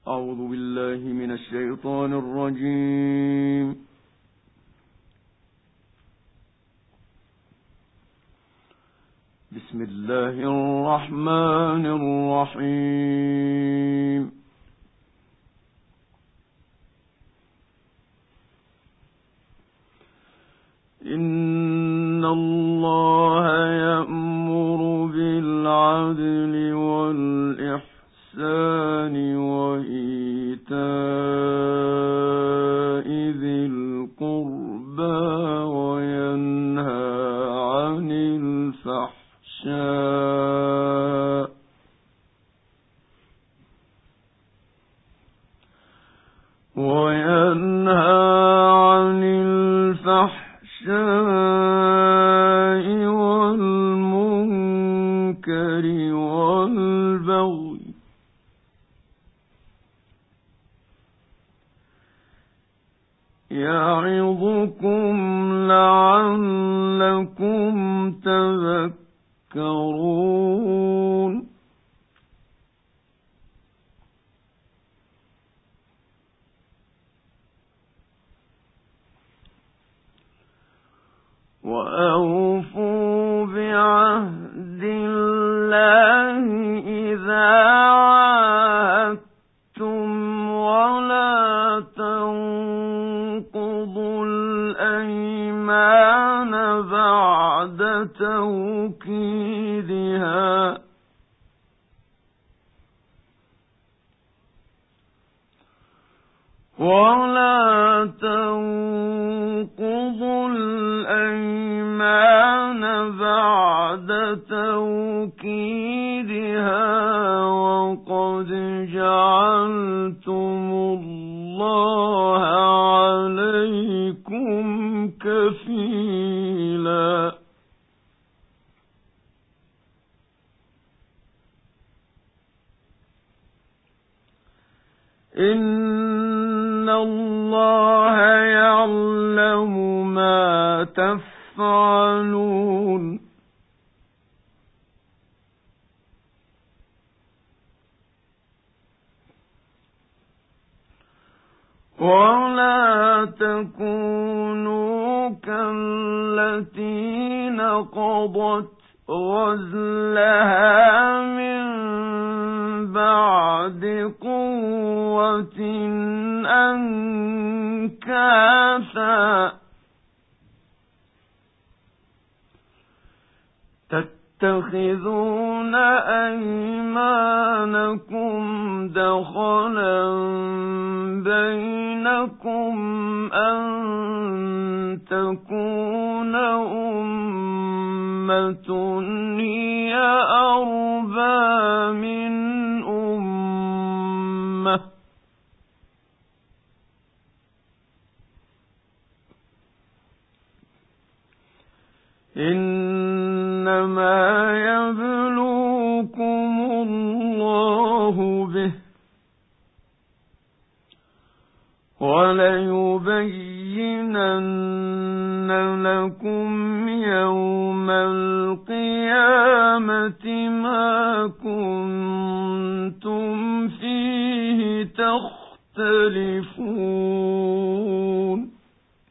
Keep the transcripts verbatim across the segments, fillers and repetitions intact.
أعوذ بالله من الشيطان الرجيم. بسم الله الرحمن الرحيم. إن الله يأمر بالعدل والإحسان وإيتاء ذي القربى وينهى عن الفحشاء وينهى عن الفحشاء والمنكر والبغي يعظكم لعلكم تذكرون. وأوفوا بعهد الله إذا عاهدتم ولا تنقضوا الأيمان بعد توكيدها ولا تنقضوا الأيمان بعد توكيدها وقد جعلتم الله عليكم كفيلا. إن الله يعلم ما تفعلون. ولا تكونوا كالتي نقضت غزلها من بعد قوة أنكاثا تتخذون أيمانكم دخلا بينكم أن تكون أمة هي أربى من أمة إنما يبلوكم الله به وليبينن لكم يوم القيامة ما كنتم فيه تختلفون.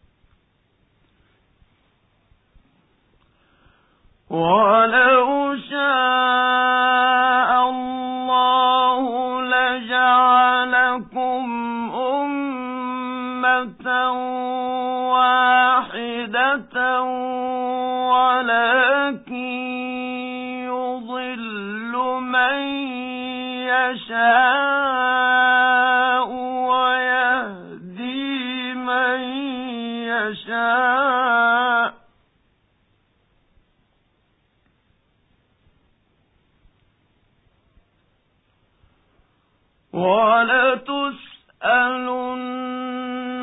ولو شاء الله لجعلكم أمة واحدة ولكن يضل من يشاء ويهدي من يشاء ولتسألن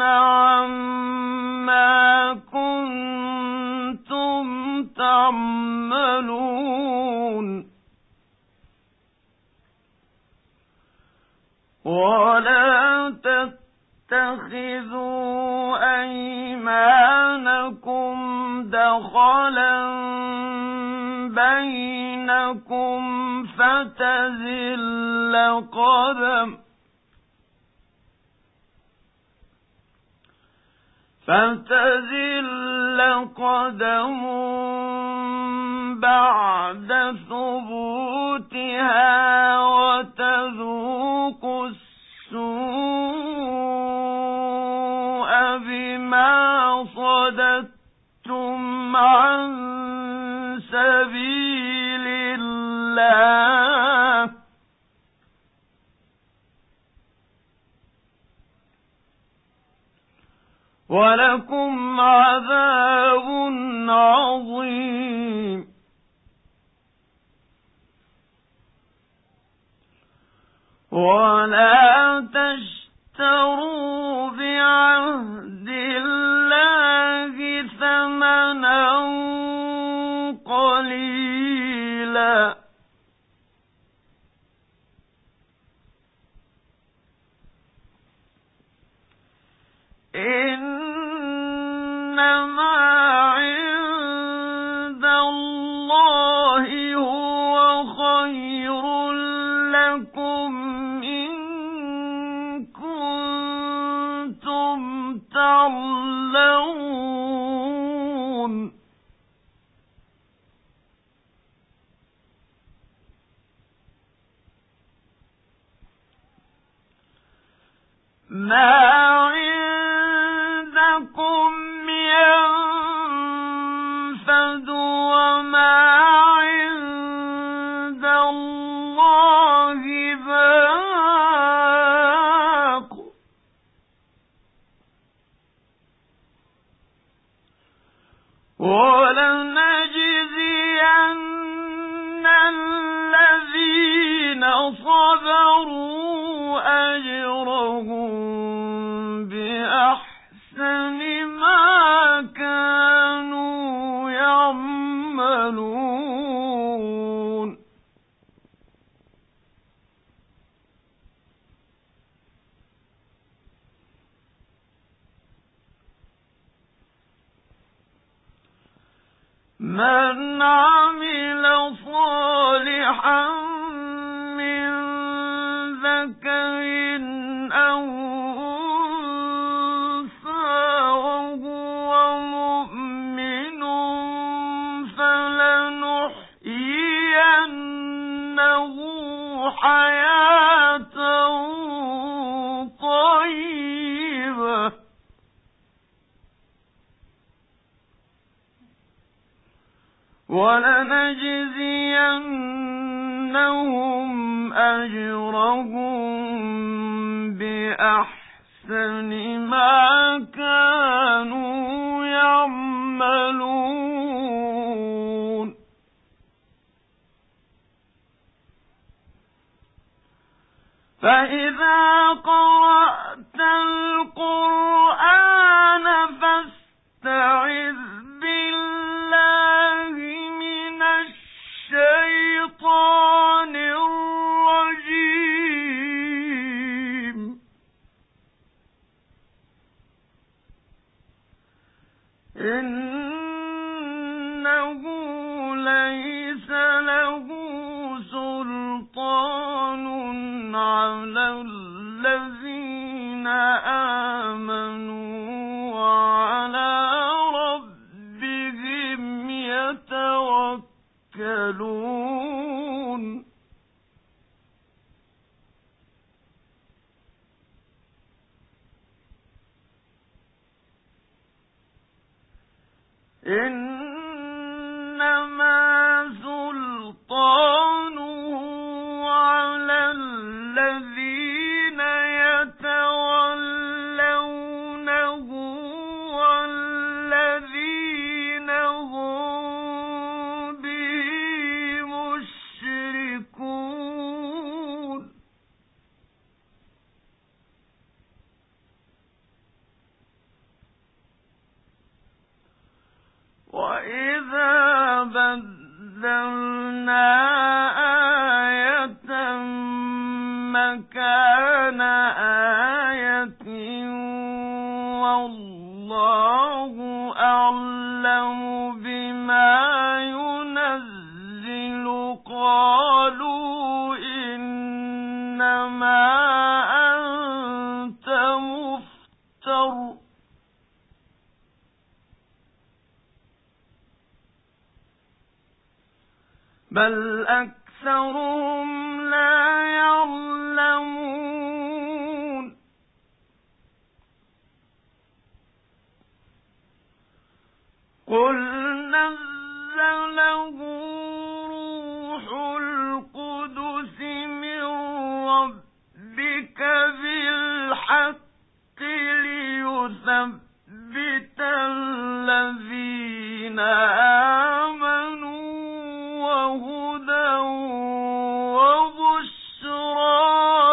عما كنتم تعملون. ولا تتخذوا أيمانكم دخلا بينكم فتزل قدم فتزل قدم بعد ثبوتها وتذوق السوء بما صددتم عن سبيل الله ولكم عذاب عظيم. ولا تشتروا بعهد الله ثمنا قليلا إنما عند الله هو خير لكم إن كنتم تعلمون. ما عندكم ينفد وما عند الله باق ولنجزين الذين صبروا أجرهم بأحسن ما كانوا يعملون. من عمل صالحا من ذكر أو أنثى وهو مؤمن فلنحيينه حياة طيبة ولنجزينهم أجرهم بأحسن ما كانوا يعملون. فإذا قرأت القرآن فاستعذ بالله من الشيطان الرجيم. إنه ليس له سلطان على الذين آمنوا وعلى ربهم يتوكلون. إنما سلطانه على الذين يتولونه والذين هم به مشركون. وإذا بدلنا آية مكان آية والله أعلم بما ينزل قالوا إنما أنت مفتر بل أكثرهم لا يعلمون قل نزله روح القدس من ربك بالحق ليثبت الذين آمنوا وهدى وبشرى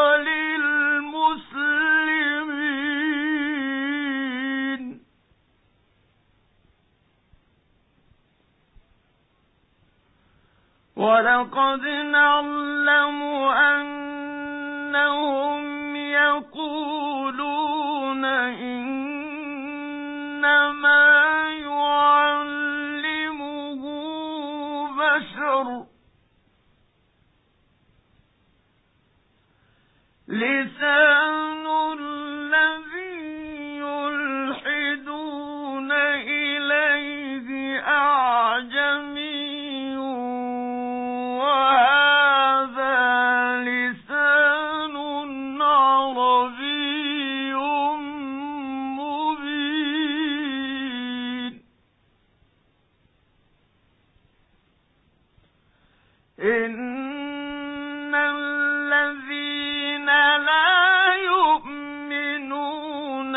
للمسلمين ولقد نعلم أنهم يقولون إنما يعلمه بشر لسان الذي يلحدون إليه أعجمي وهذا لسان عربي مبين إن الذين لا يؤمنون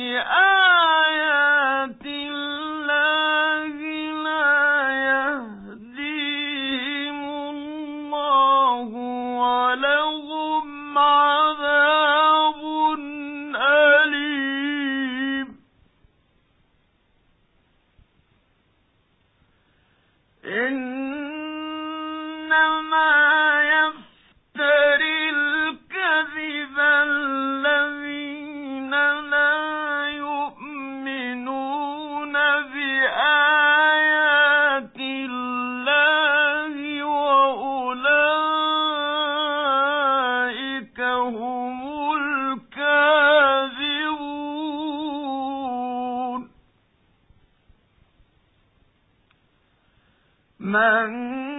بآيات الله لا يهديهم الله ولهم عذاب أليم إنما يفتري الكذب الذين لا يؤمنون بآيات الله وأولئك هم الكاذبون من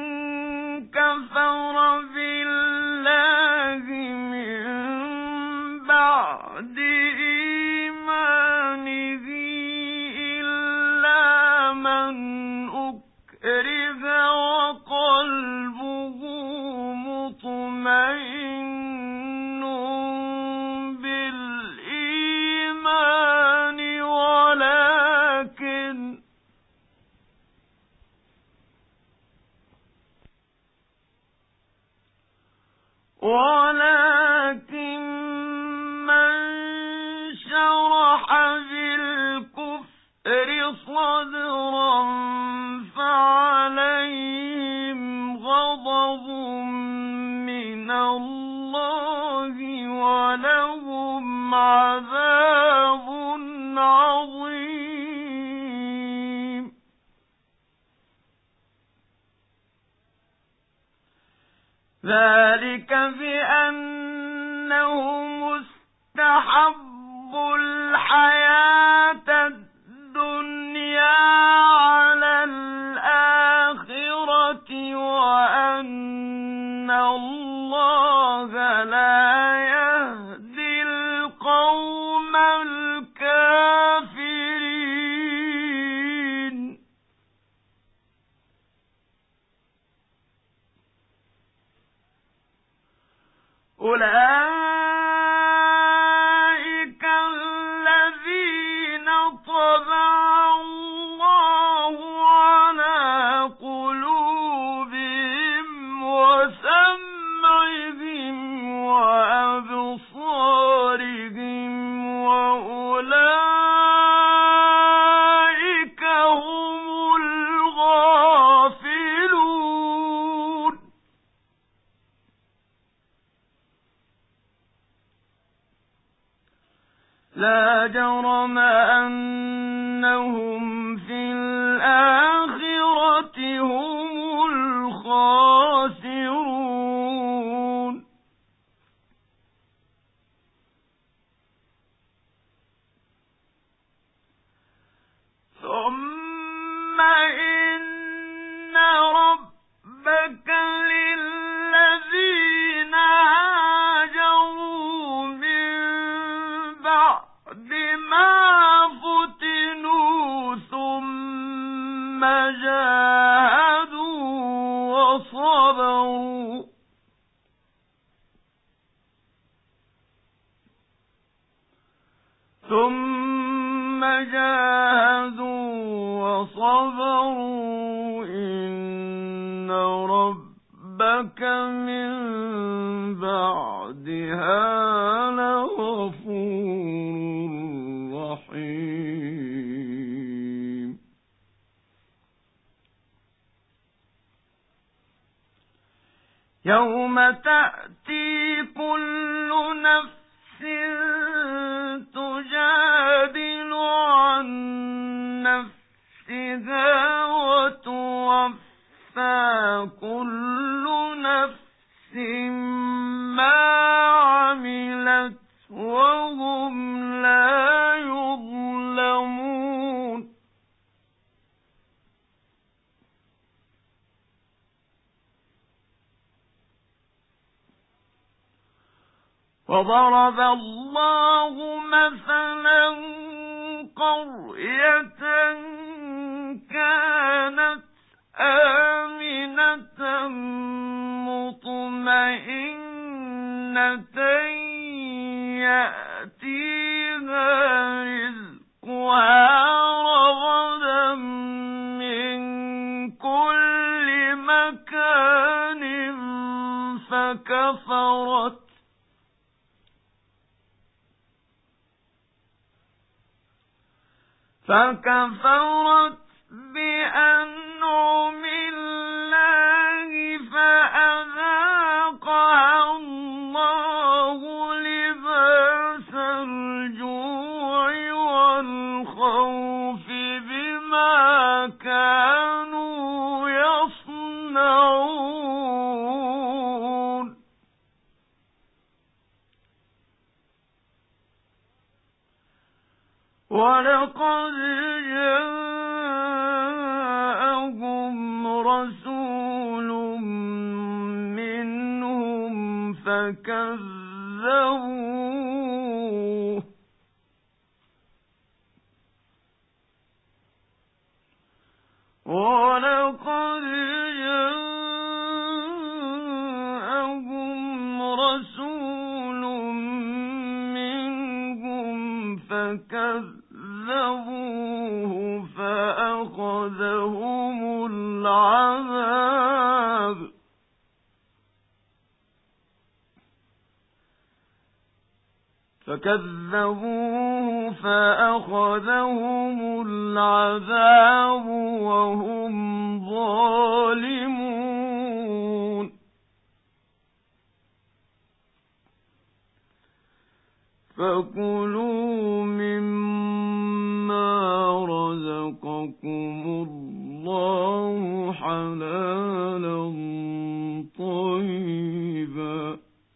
كفر بالله من بعد إيمانه إلا من أكره وقلبه مطمئن بالإيمان ولكن ولكن من شرح بالكفر صدرا فعليهم غضب من الله ولهم عذاب عظيم ذلك بأنهم استحبوا الحياة الدنيا على الآخرة وأن الله لا يهدي القوم الكافرين أولئك الذين طبع الله على قلوبهم وسمعهم وأبصارهم وأولئك هم الغافلون لا جرم أنهم في الآخرة هم الخاسرون ثم إن ربك ثم جاهدوا وصبروا إن ربك من بعدها لغفور رحيم يوم تأتي كل نفس تجادل عن نفسها وتوفى كل نفس ما عملت وهم لا يظلمون وضرب الله مثلا قرية كانت آمنة مطمئنة يأتيها رزقها رغدا من كل مكان فكفرت فكفرت بأنعم الله فأذاقها الله لباس الجوع والخوف بما كانوا يصنعون ولقد جاءهم رسول منهم فكذبوه ولقد جاءهم رسول منهم فكذبوه فأخذهم العذاب فكذبوه فأخذهم العذاب وهم ظالمون فكلوا مما رزقكم الله حلالا طيبا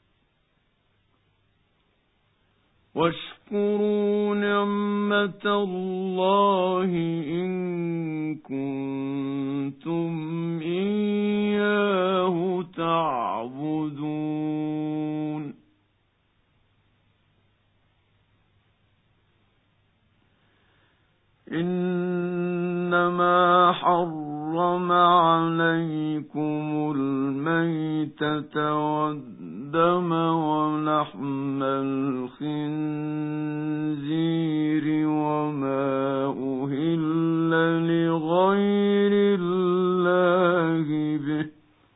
واشكروا نعمة الله إن كنتم إياه تعبدون إنما حرم عليكم الميتة والدم ولحم الخنزير وما أهل لغير الله به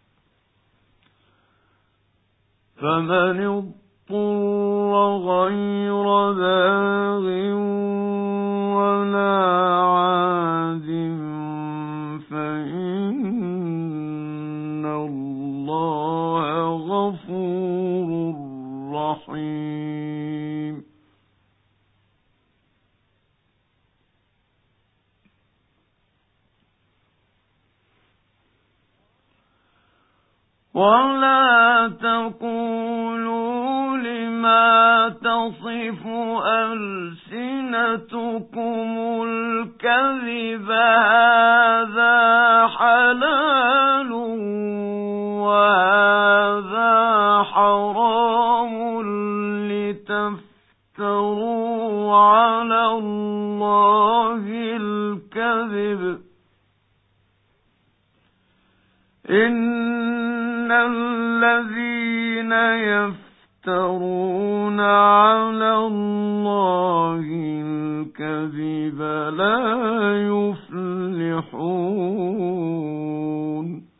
فمن اضطر غير باغ ولا عاد فإن الله غفور رحيم ولا تقولوا لما تصف ألسنتكم الكذب هذا حلال وهذا حرام لتفتروا على الله الكذب إن الذين يفترون يفترون على الله الكذب لا يفلحون.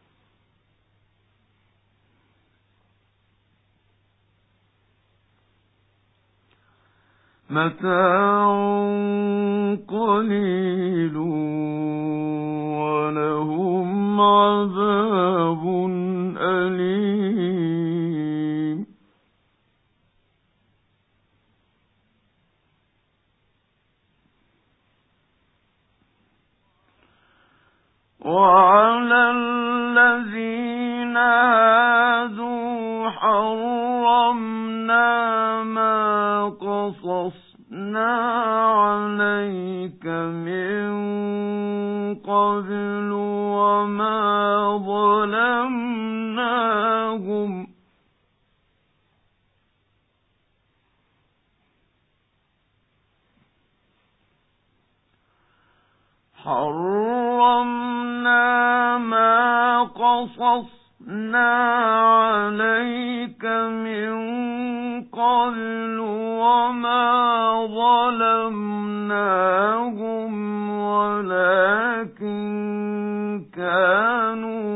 متاع قليل ولهم عذاب أليم. وعلى الذين هادوا حرمنا ما قصصنا عليك من قبل وما ظلمناهم حرمنا ما قصصنا عليك من قبل وما ظلمناهم ولكن كانوا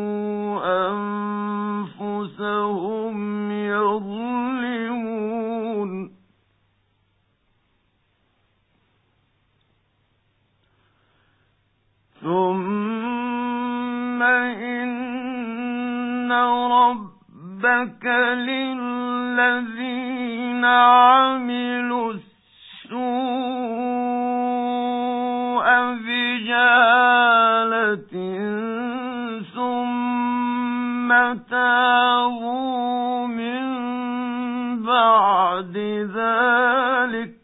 أنفسهم يظلمون. ثم إن ربك للذين عملوا السوء بجهالة ثم تابوا من بعد ذلك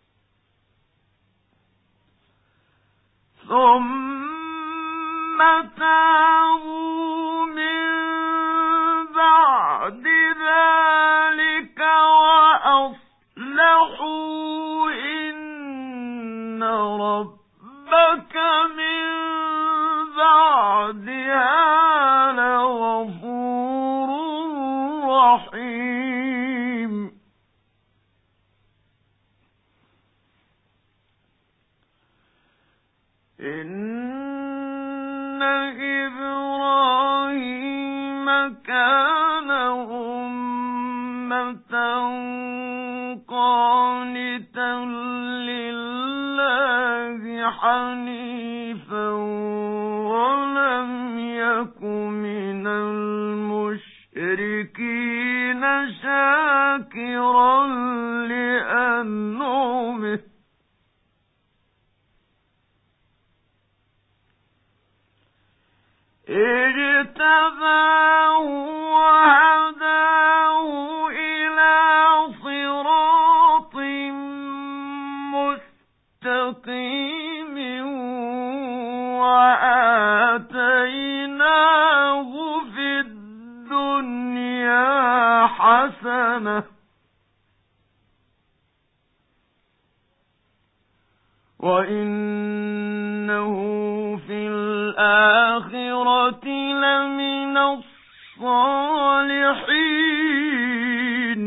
ثم تابوا من بعد ذلك وأصلحوا إن ربك من بعدها لغفور رحيم. إن إبراهيم كان أمة قانتا لله حنيفا ولم يك من المشركين شاكرا لأنعمه اجتباه وهداه إلى صراط مستقيم وآتيناه في الدنيا حسنة وإنه في الآخرة لمن الصالحين.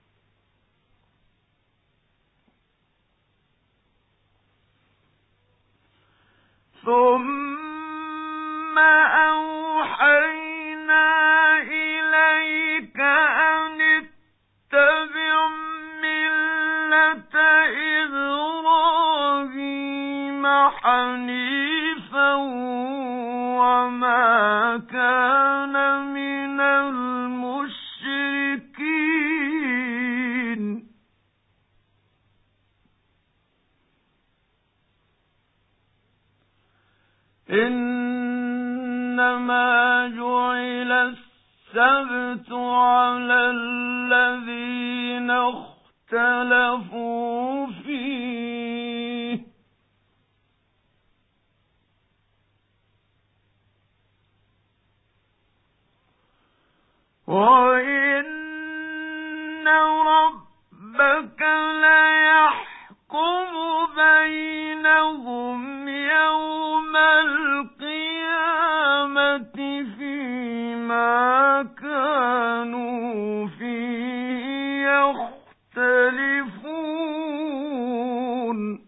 ثم أوحينا إليك أن اتبع ملة إبراهيم حنيفا وما كان من المشركين. إنما جعل السبت على الذين اختلفوا فيه وإن ربك ليحكم بينهم يوم القيامة فيما كانوا فيه يختلفون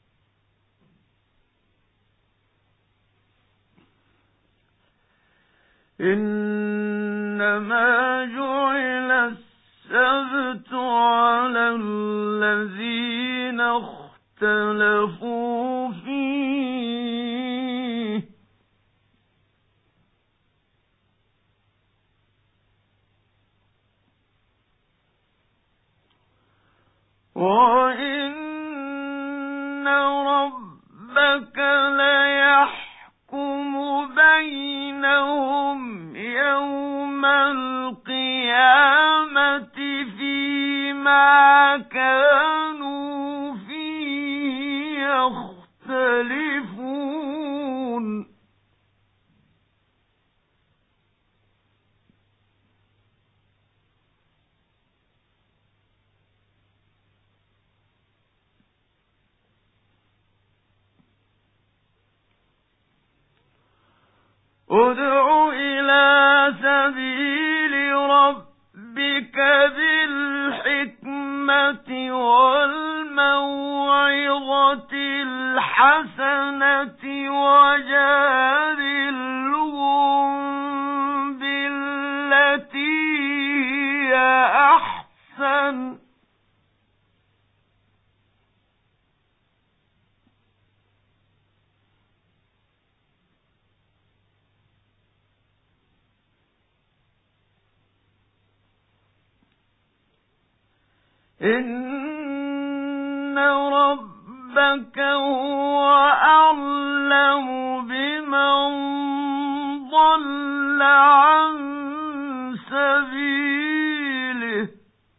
إنما جعل السبت على الذين اختلفوا فيه وإن ربك ليحكم بينهم يوم القيامة فيما كانوا فيه يختلفون ادع إلى سبيل ربك بالحكمة والموعظة الحسنة وجادلهم بالتي هي أحسن إن ربك هو أعلم بمن ضل عن سبيله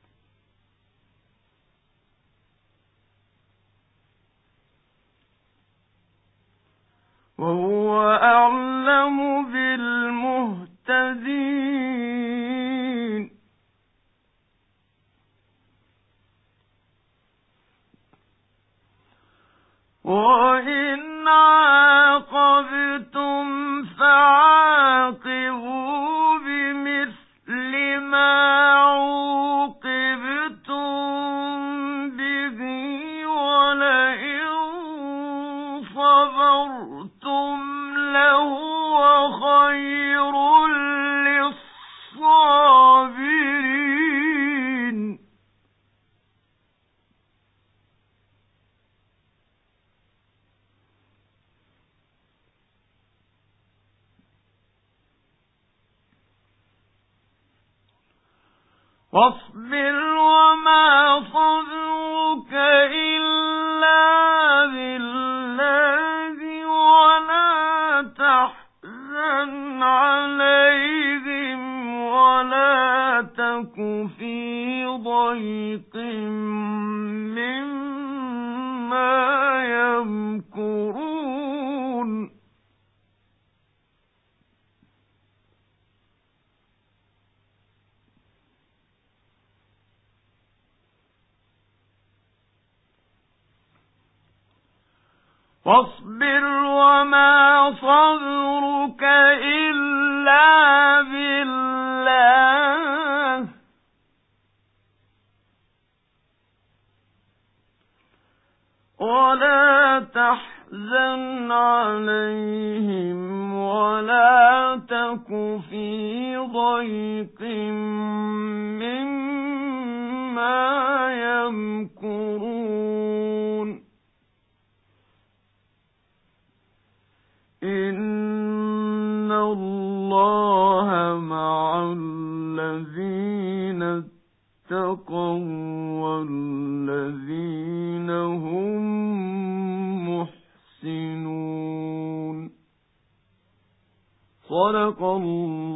وهو أعلم بالمهتدين وإن عاقبتم فعاقبوا بمثل ما عوقبتم به ولئن صبرتم لهو خير للصابرين واصبر وما صبرك إلا بالله ولا تحزن عليهم ولا تك في ضيق مما يمكرون واصبر وما صبرك إلا بالله ولا تحزن عليهم ولا تك في ضيق مما يمكرون إن الله مع الذين اتقوا والذين هم محسنون صدق الله